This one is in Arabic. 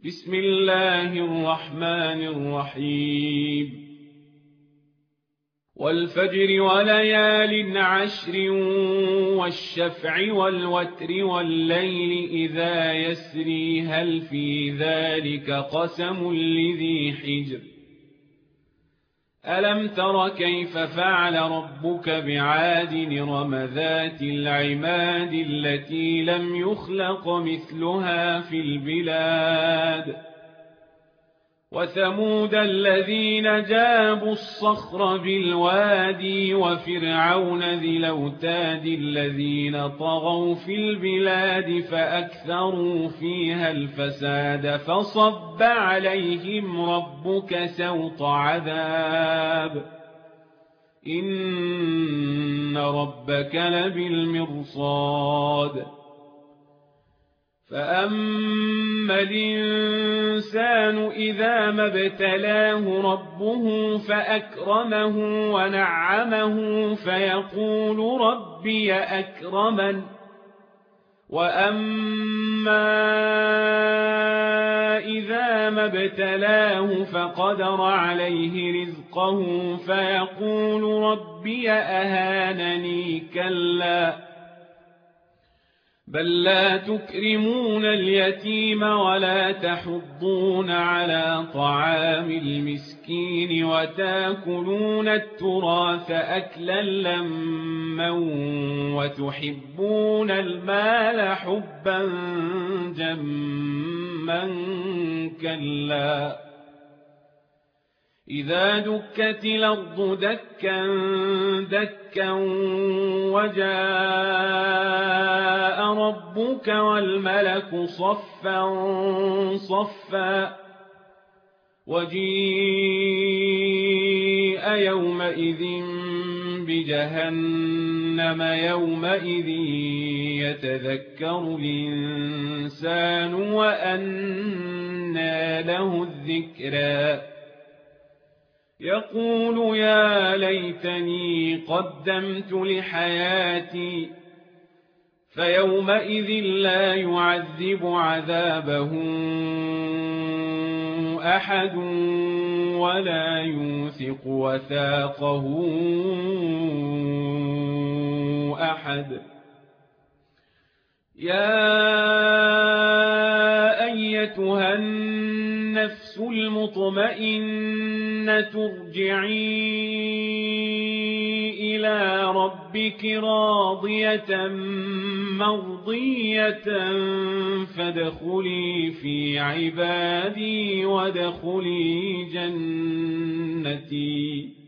بسم الله الرحمن الرحيم والفجر وليال عشر والشفع والوتر والليل إذا يسري هل في ذلك قسم لذي حجر ألم تر كيف فعل ربك بعاد إرم ذات العماد التي لم يخلق مثلها في البلاد وثمود الذين جابوا الصخر بالوادي وفرعون ذي الأوتاد الذين طغوا في البلاد فأكثروا فيها الفساد فصب عليهم ربك سوط عذاب إن ربك لبالمرصاد فأما الإنسان إذا ما ابتلاه ربه فأكرمه ونعمه فيقول ربي أكرمن وأما إذا ما ابتلاه فقدر عليه رزقه فيقول ربي أهانني كلا بل لا تكرمون اليتيم ولا تحضون على طعام المسكين وتاكلون التراث أكلا لما وتحبون المال حبا جما كلا إذا دكت الأرض دكا دكا وجاء ربك والملك صفا صفا وجيء يومئذ بجهنم يومئذ يتذكر الإنسان وأنى له الذكرى يقول يا ليتني قدمت لحياتي فيومئذ لا يعذب عذابه أحد ولا يوثق وثاقه أحد يا أيتها النفس المطمئنة ارجعي إلى ربك راضية مرضية فادخلي في عبادي وادخلي جنتي